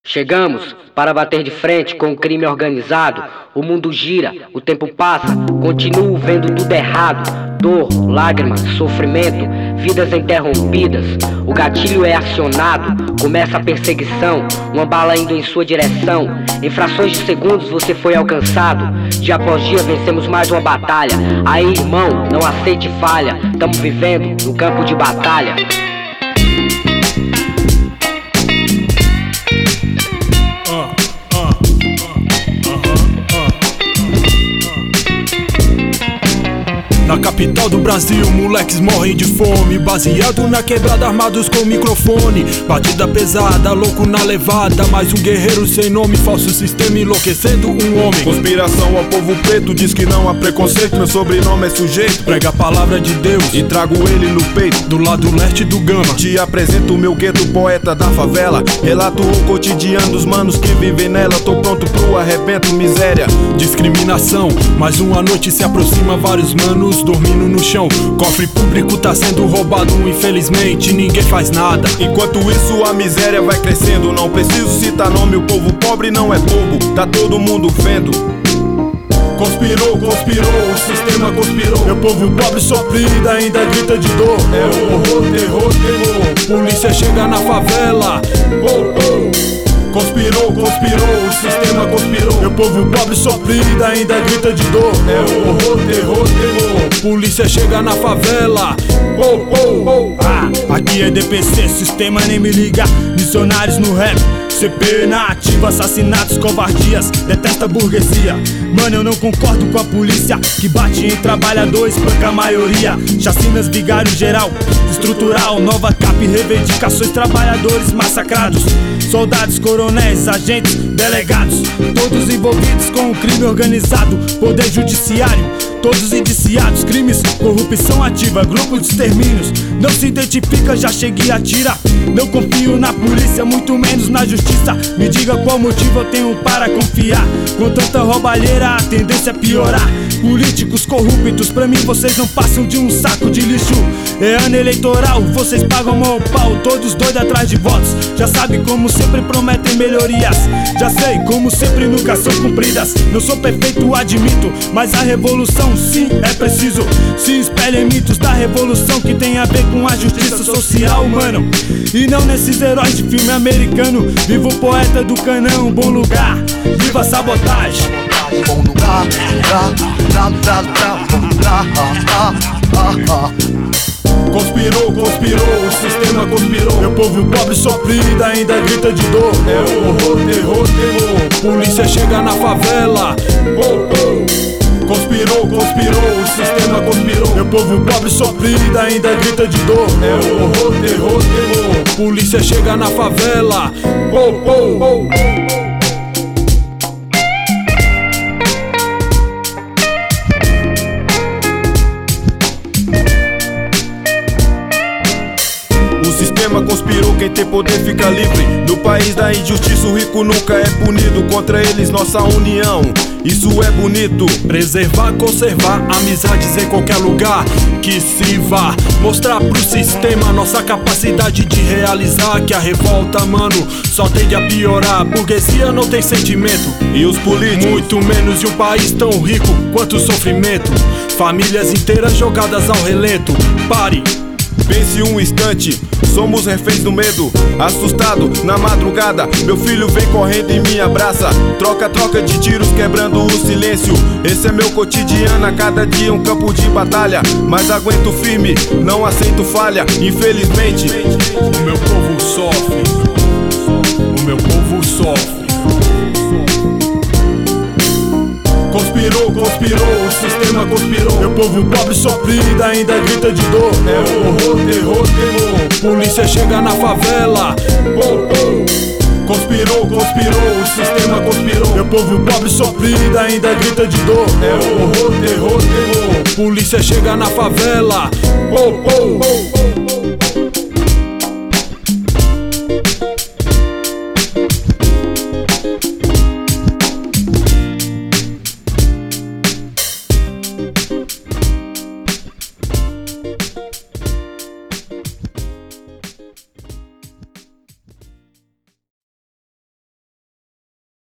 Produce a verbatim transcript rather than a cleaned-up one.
Chegamos para bater de frente com o crime organizado. O mundo gira, o tempo passa, continuo vendo tudo errado. Dor, lágrimas, sofrimento, vidas interrompidas. O gatilho é acionado, começa a perseguição. Uma bala indo em sua direção. Em frações de segundos você foi alcançado. Dia após dia vencemos mais uma batalha. Aí, irmão, não aceite falha. Tamo vivendo no campo de batalha. Na capital do Brasil, moleques morrem de fome, baseado na quebrada, armados com microfone. Batida pesada, louco na levada, mais um guerreiro sem nome, falso sistema enlouquecendo um homem. Conspiração ao povo preto, diz que não há preconceito, meu sobrenome é sujeito. Prega a palavra de Deus e trago ele no peito, do lado leste do Gama. Te apresento o meu gueto, poeta da favela. Relato o cotidiano dos manos que vivem nela. Tô pronto pro arrebento, miséria. Discriminação, mais uma noite se aproxima, vários manos dormindo no chão. Cofre público tá sendo roubado, infelizmente ninguém faz nada. Enquanto isso a miséria vai crescendo. Não preciso citar nome, o povo pobre não é bobo, tá todo mundo vendo. Conspirou, conspirou, o sistema conspirou. Meu povo pobre sofrido ainda grita de dor. É o horror, terror, terror. Polícia chega na favela. Oh, oh. Conspirou, conspirou, o sistema conspirou. Meu povo pobre sofrido ainda grita de dor. É o horror, terror, terror. Polícia chega na favela. Oh, oh, oh. Ah, aqui é D P C, sistema nem me liga. Missionários no rap, C P na ativa, assassinatos, covardias, detesta a burguesia. Mano, eu não concordo com a polícia que bate em trabalhadores, espanca a maioria. Chacinas, vigário geral, estrutural, nova capa e reivindicações, trabalhadores massacrados. Soldados, coronéis, agentes, delegados, todos envolvidos com o crime organizado. Poder judiciário, todos indiciados, crimes, corrupção ativa, grupo de extermínios. Não se identifica, já cheguei a tirar. Não confio na polícia, muito menos na justiça. Me diga qual motivo eu tenho para confiar. Com tanta roubalheira a tendência é piorar. Políticos corruptos, pra mim vocês não passam de um saco de lixo. É ano eleitoral, vocês pagam mó pau, todos doidos atrás de votos. Já sabe como sempre prometem melhorias. Já sei como sempre nunca são cumpridas. Não sou perfeito, admito, mas a revolução sim é preciso. Se espelha em mitos da revolução que tem a ver com a justiça social, mano. E não nesses heróis de filme americano. Viva o poeta do canão, bom lugar. Viva a sabotagem. Bom lugar, lugar, lugar, lugar, lugar, bom lugar, ah, ah, ah. Conspirou, conspirou, o sistema conspirou. Meu povo pobre sofrido ainda grita de dor. É o horror, terror, terror. Polícia chega na favela. Oh, oh. Conspirou, conspirou, o sistema conspirou. Meu povo pobre sofrido ainda grita de dor. É o horror, terror, terror. Polícia chega na favela. Oh, oh, oh. O sistema conspirou, quem tem poder fica livre. No país da injustiça o rico nunca é punido. Contra eles nossa união, isso é bonito. Preservar, conservar amizades em qualquer lugar que se vá. Mostrar pro sistema nossa capacidade de realizar. Que a revolta, mano, só tende a piorar. A burguesia não tem sentimento, e os políticos muito menos. E um país tão rico quanto o sofrimento. Famílias inteiras jogadas ao relento. Pare, pense um instante, somos reféns do medo. Assustado na madrugada, meu filho vem correndo e me abraça. Troca, troca de tiros quebrando o silêncio. Esse é meu cotidiano, a cada dia um campo de batalha. Mas aguento firme, não aceito falha. Infelizmente, o meu povo sofre. O meu povo sofre. Conspirou, conspirou, o sistema conspirou. Meu povo pobre sofrido ainda grita de dor. É o horror, terror, terror. Polícia chega na favela. Oh, oh. Conspirou, conspirou, o sistema conspirou. Meu povo pobre sofrido ainda grita de dor. É o horror, terror, terror. Polícia chega na favela. Oh, oh, oh, oh.